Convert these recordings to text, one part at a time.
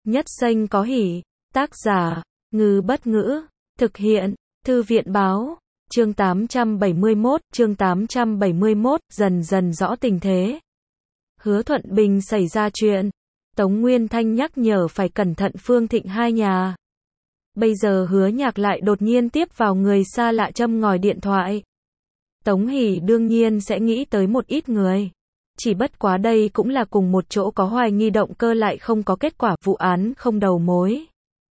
Nhất xanh có hỉ. Tác giả, Ngư Bất Ngữ. Thực hiện, Thư viện báo. Chương 871, dần dần rõ tình thế. Hứa Thuận Bình xảy ra chuyện. Tống Nguyên Thanh nhắc nhở phải cẩn thận Phương Thịnh hai nhà. Bây giờ Hứa Nhạc lại đột nhiên tiếp vào người xa lạ châm ngòi điện thoại. Tống Hỷ đương nhiên sẽ nghĩ tới một ít người. Chỉ bất quá đây cũng là cùng một chỗ có hoài nghi động cơ lại không có kết quả, vụ án không đầu mối.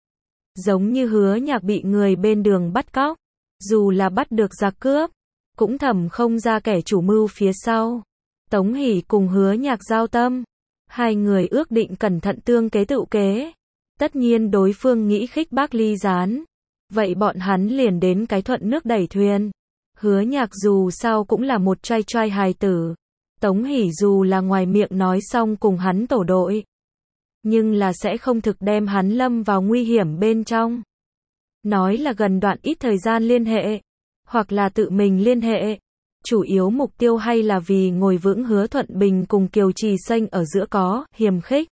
Giống như Hứa Nhạc bị người bên đường bắt cóc, dù là bắt được giặc cướp, cũng thẩm không ra kẻ chủ mưu phía sau. Tống Hỷ cùng Hứa Nhạc giao tâm, hai người ước định cẩn thận tương kế tự kế. Tất nhiên đối phương nghĩ khích bác ly gián, vậy bọn hắn liền đến cái thuận nước đẩy thuyền. Hứa Nhạc dù sao cũng là một trai trai hài tử. Tống Hỷ dù là ngoài miệng nói xong cùng hắn tổ đội, nhưng là sẽ không thực đem hắn lâm vào nguy hiểm bên trong. Nói là gần đoạn ít thời gian liên hệ, hoặc là tự mình liên hệ. Chủ yếu mục tiêu hay là vì ngồi vững Hứa Thuận Bình cùng Kiều Trì Xanh ở giữa có hiềm khích.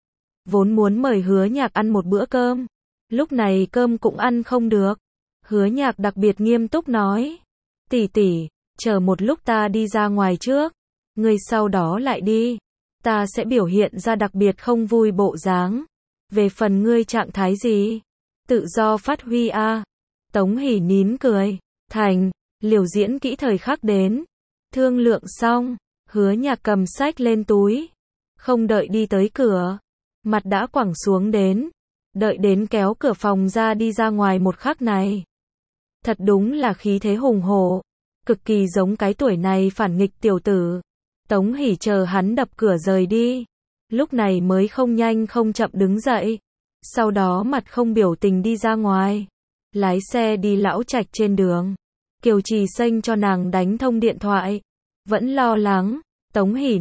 Vốn muốn mời Hứa Nhạc ăn một bữa cơm, lúc này cơm cũng ăn không được. Hứa Nhạc đặc biệt nghiêm túc nói, tỷ tỷ, chờ một lúc ta đi ra ngoài trước, ngươi sau đó lại đi. Ta sẽ biểu hiện ra đặc biệt không vui bộ dáng. Về phần ngươi trạng thái gì, tự do phát huy a. Tống Hỷ nín cười, thành, liều diễn kỹ thời khắc đến. Thương lượng xong, Hứa Nhạc cầm sách lên túi, không đợi đi tới cửa, mặt đã quẳng xuống đến. Đợi đến kéo cửa phòng ra đi ra ngoài một khắc này, thật đúng là khí thế hùng hổ, cực kỳ giống cái tuổi này phản nghịch tiểu tử. Tống Hỷ chờ hắn đập cửa rời đi, lúc này mới không nhanh không chậm đứng dậy, sau đó mặt không biểu tình đi ra ngoài, lái xe đi Lão Trạch. Trên đường, Kiều Trì Xanh cho nàng đánh thông điện thoại, vẫn lo lắng. Tống Hỷ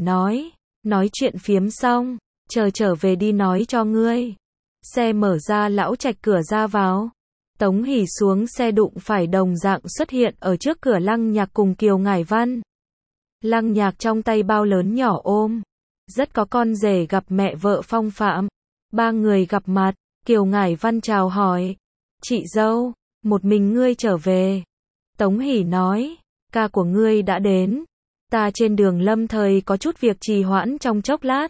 nói chuyện phiếm xong, chờ trở về đi nói cho ngươi. Xe mở ra Lão Trạch cửa ra vào, Tống Hỷ xuống xe đụng phải đồng dạng xuất hiện ở trước cửa Lăng Nhạc cùng Kiều Ngải Văn. Lăng Nhạc trong tay bao lớn nhỏ ôm, rất có con rể gặp mẹ vợ phong phạm. Ba người gặp mặt, Kiều Ngải Văn chào hỏi, chị dâu, một mình ngươi trở về. Tống Hỷ nói, ca của ngươi đã đến, ta trên đường lâm thời có chút việc trì hoãn trong chốc lát.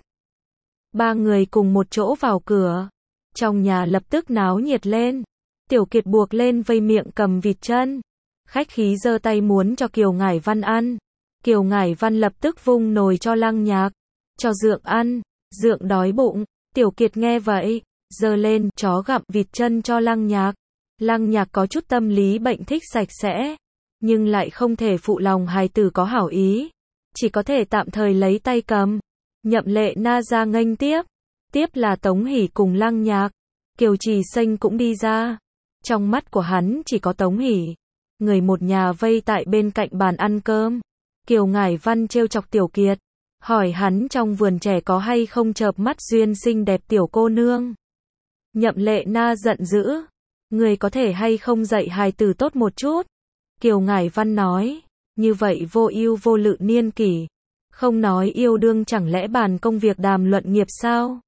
Ba người cùng một chỗ vào cửa, trong nhà lập tức náo nhiệt lên. Tiểu Kiệt buộc lên vây miệng cầm vịt chân, khách khí giơ tay muốn cho Kiều Ngải Văn ăn. Kiều Ngải Văn lập tức vung nồi cho Lăng Nhạc, cho Dượng ăn. Dượng đói bụng. Tiểu Kiệt nghe vậy, giơ lên chó gặm vịt chân cho Lăng Nhạc. Lăng Nhạc có chút tâm lý bệnh thích sạch sẽ, nhưng lại không thể phụ lòng hài tử có hảo ý, chỉ có thể tạm thời lấy tay cầm. Nhậm Lệ Na ra nghênh tiếp, tiếp là Tống Hỷ cùng Lăng Nhạc. Kiều Trì Xanh cũng đi ra, trong mắt của hắn chỉ có Tống Hỷ. Người một nhà vây tại bên cạnh bàn ăn cơm. Kiều Ngải Văn trêu chọc Tiểu Kiệt, hỏi hắn trong vườn trẻ có hay không chợp mắt duyên xinh đẹp tiểu cô nương. Nhậm Lệ Na giận dữ, người có thể hay không dạy hài tử tốt một chút. Kiều Ngải Văn nói, như vậy vô ưu vô lự niên kỷ, không nói yêu đương chẳng lẽ bàn công việc đàm luận nghiệp sao?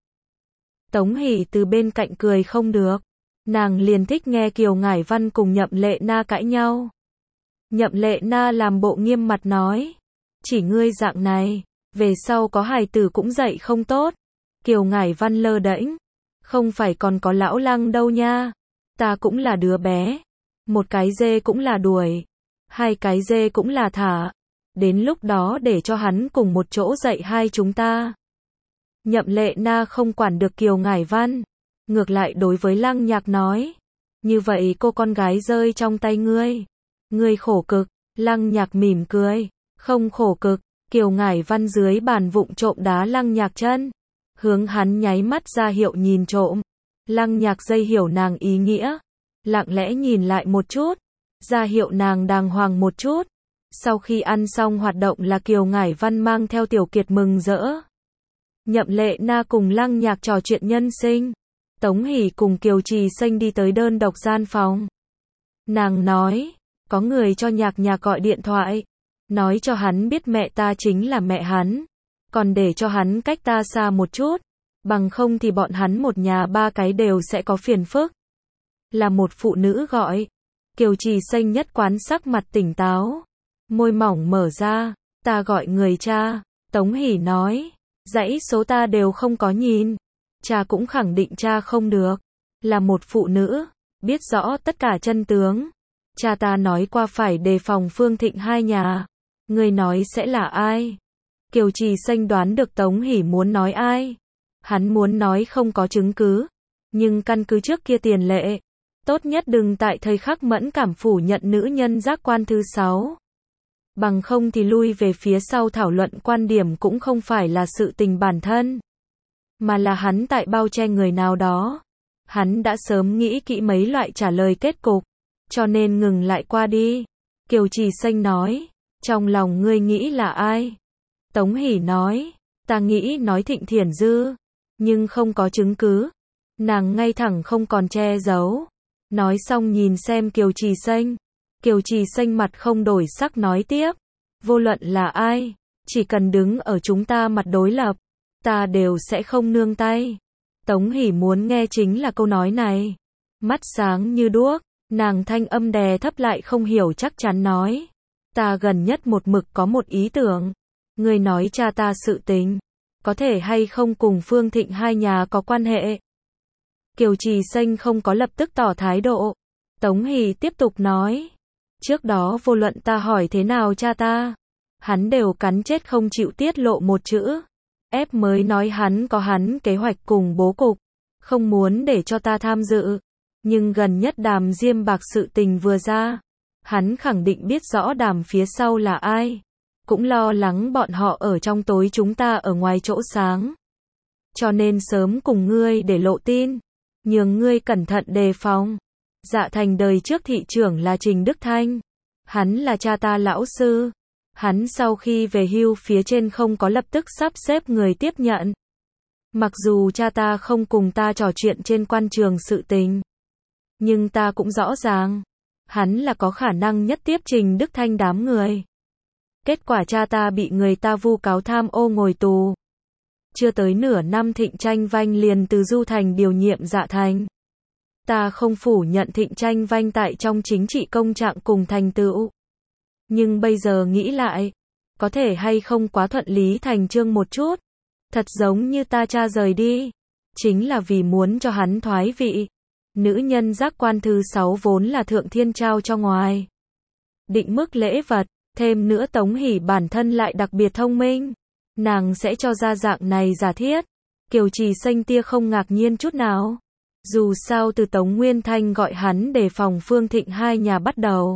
Tống Hỷ từ bên cạnh cười không được, nàng liền thích nghe Kiều Ngải Văn cùng Nhậm Lệ Na cãi nhau. Nhậm Lệ Na làm bộ nghiêm mặt nói, chỉ ngươi dạng này, về sau có hài tử cũng dạy không tốt. Kiều Ngải Văn lơ đễnh, không phải còn có lão Lăng đâu nha, ta cũng là đứa bé, một cái dê cũng là đuổi, hai cái dê cũng là thả, đến lúc đó để cho hắn cùng một chỗ dạy hai chúng ta. Nhậm Lệ Na không quản được Kiều Ngải Văn, ngược lại đối với Lăng Nhạc nói, như vậy cô con gái rơi trong tay ngươi, ngươi khổ cực. Lăng Nhạc mỉm cười, không khổ cực. Kiều Ngải Văn dưới bàn vụng trộm đá Lăng Nhạc chân, hướng hắn nháy mắt ra hiệu nhìn trộm. Lăng Nhạc dây hiểu nàng ý nghĩa, lặng lẽ nhìn lại một chút, ra hiệu nàng đàng hoàng một chút. Sau khi ăn xong hoạt động là Kiều Ngải Văn mang theo Tiểu Kiệt mừng rỡ. Nhậm Lệ Na cùng Lăng Nhạc trò chuyện nhân sinh. Tống Hỷ cùng Kiều Trì Xanh đi tới đơn độc gian phòng. Nàng nói, có người cho Nhạc Nhạc gọi điện thoại, nói cho hắn biết mẹ ta chính là mẹ hắn, còn để cho hắn cách ta xa một chút. Bằng không thì bọn hắn một nhà ba cái đều sẽ có phiền phức. Là một phụ nữ gọi. Kiều Trì Xanh nhất quán sắc mặt tỉnh táo. Môi mỏng mở ra. Ta gọi người cha. Tống Hỷ nói. Dãy số ta đều không có nhìn. Cha cũng khẳng định cha không được. Là một phụ nữ. Biết rõ tất cả chân tướng. Cha ta nói qua phải đề phòng Phương Thịnh hai nhà. Người nói sẽ là ai? Kiều Trì Xanh đoán được Tống Hỷ muốn nói ai. Hắn muốn nói không có chứng cứ. Nhưng căn cứ trước kia tiền lệ. Tốt nhất đừng tại thời khắc mẫn cảm phủ nhận nữ nhân giác quan thứ 6. Bằng không thì lui về phía sau thảo luận quan điểm cũng không phải là sự tình bản thân. Mà là hắn tại bao che người nào đó. Hắn đã sớm nghĩ kỹ mấy loại trả lời kết cục. Cho nên ngừng lại qua đi. Kiều Trì Xanh nói. Trong lòng ngươi nghĩ là ai? Tống Hỷ nói. Ta nghĩ nói Thịnh Thiển Dư. Nhưng không có chứng cứ. Nàng ngay thẳng không còn che giấu. Nói xong nhìn xem Kiều Trì Xanh. Kiều Trì Xanh mặt không đổi sắc nói tiếp. Vô luận là ai. Chỉ cần đứng ở chúng ta mặt đối lập. Ta đều sẽ không nương tay. Tống Hỷ muốn nghe chính là câu nói này. Mắt sáng như đuốc. Nàng thanh âm đè thấp lại không hiểu chắc chắn nói. Ta gần nhất một mực có một ý tưởng. Người nói cha ta sự tình. Có thể hay không cùng Phương Thịnh hai nhà có quan hệ. Kiều Trì Xanh không có lập tức tỏ thái độ. Tống Hỷ tiếp tục nói. Trước đó vô luận ta hỏi thế nào cha ta. Hắn đều cắn chết không chịu tiết lộ một chữ. Ép mới nói hắn có hắn kế hoạch cùng bố cục. Không muốn để cho ta tham dự. Nhưng gần nhất Đàm Diêm Bạc sự tình vừa ra. Hắn khẳng định biết rõ Đàm phía sau là ai. Cũng lo lắng bọn họ ở trong tối chúng ta ở ngoài chỗ sáng. Cho nên sớm cùng ngươi để lộ tin. Nhường ngươi cẩn thận đề phòng. Dạ Thành đời trước thị trưởng là Trình Đức Thanh. Hắn là cha ta lão sư. Hắn sau khi về hưu phía trên không có lập tức sắp xếp người tiếp nhận. Mặc dù cha ta không cùng ta trò chuyện trên quan trường sự tình. Nhưng ta cũng rõ ràng. Hắn là có khả năng nhất tiếp Trình Đức Thanh đám người. Kết quả cha ta bị người ta vu cáo tham ô ngồi tù. Chưa tới nửa năm Thịnh Tranh Vanh liền từ Du Thành điều nhiệm Dạ Thành. Ta không phủ nhận Thịnh Tranh Vanh tại trong chính trị công trạng cùng thành tựu. Nhưng bây giờ nghĩ lại, có thể hay không quá thuận lý thành chương một chút. Thật giống như ta cha rời đi. Chính là vì muốn cho hắn thoái vị. Nữ nhân giác quan thứ 6 vốn là thượng thiên trao cho ngoài. Định mức lễ vật, thêm nữa Tống Hỷ bản thân lại đặc biệt thông minh. Nàng sẽ cho ra dạng này giả thiết. Kiều Trì Xanh tia không ngạc nhiên chút nào. Dù sao từ Tống Nguyên Thanh gọi hắn đề phòng Phương Thịnh hai nhà bắt đầu.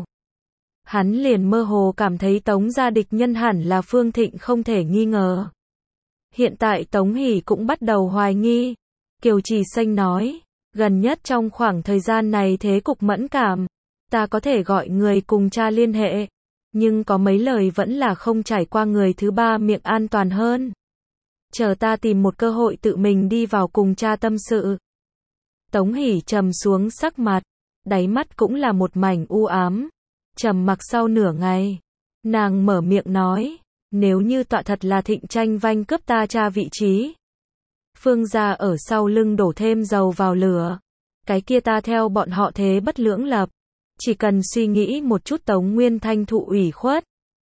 Hắn liền mơ hồ cảm thấy Tống gia địch nhân hẳn là Phương Thịnh không thể nghi ngờ. Hiện tại Tống Hỷ cũng bắt đầu hoài nghi. Kiều Trì Xanh nói, gần nhất trong khoảng thời gian này thế cục mẫn cảm. Ta có thể gọi người cùng cha liên hệ. Nhưng có mấy lời vẫn là không trải qua người thứ ba miệng an toàn hơn. Chờ ta tìm một cơ hội tự mình đi vào cùng cha tâm sự. Tống Hỷ trầm xuống sắc mặt. Đáy mắt cũng là một mảnh u ám. Trầm mặc sau nửa ngày. Nàng mở miệng nói. Nếu như tọa thật là Thịnh Tranh Vanh cướp ta cha vị trí. Phương gia ở sau lưng đổ thêm dầu vào lửa. Cái kia ta theo bọn họ thế bất lưỡng lập. Chỉ cần suy nghĩ một chút Tống Nguyên Thanh thụ ủy khuất.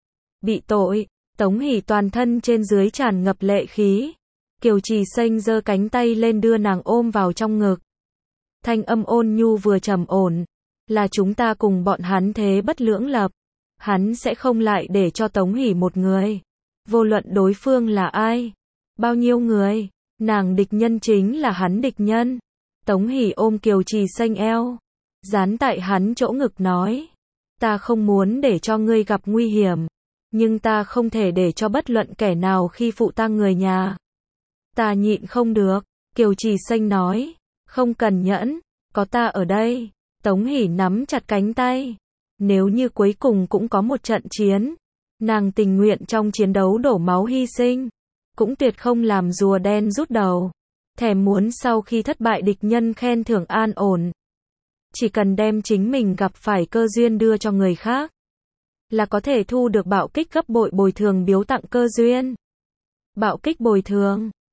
Bị tội. Tống Hỷ toàn thân trên dưới tràn ngập lệ khí. Kiều Trì Xanh giơ cánh tay lên đưa nàng ôm vào trong ngực. Thanh âm ôn nhu vừa trầm ổn. Là chúng ta cùng bọn hắn thế bất lưỡng lập. Hắn sẽ không lại để cho Tống Hỷ một người. Vô luận đối phương là ai. Bao nhiêu người. Nàng địch nhân chính là hắn địch nhân. Tống Hỷ ôm Kiều Trì Xanh eo. Dán tại hắn chỗ ngực nói. Ta không muốn để cho ngươi gặp nguy hiểm. Nhưng ta không thể để cho bất luận kẻ nào khi phụ ta người nhà. Ta nhịn không được. Kiều Trì Xanh nói. Không cần nhẫn. Có ta ở đây. Tống Hỷ nắm chặt cánh tay. Nếu như cuối cùng cũng có một trận chiến. Nàng tình nguyện trong chiến đấu đổ máu hy sinh. Cũng tuyệt không làm rùa đen rút đầu. Thèm muốn sau khi thất bại địch nhân khen thưởng an ổn. Chỉ cần đem chính mình gặp phải cơ duyên đưa cho người khác. Là có thể thu được bạo kích gấp bội bồi thường biếu tặng cơ duyên. Bạo kích bồi thường.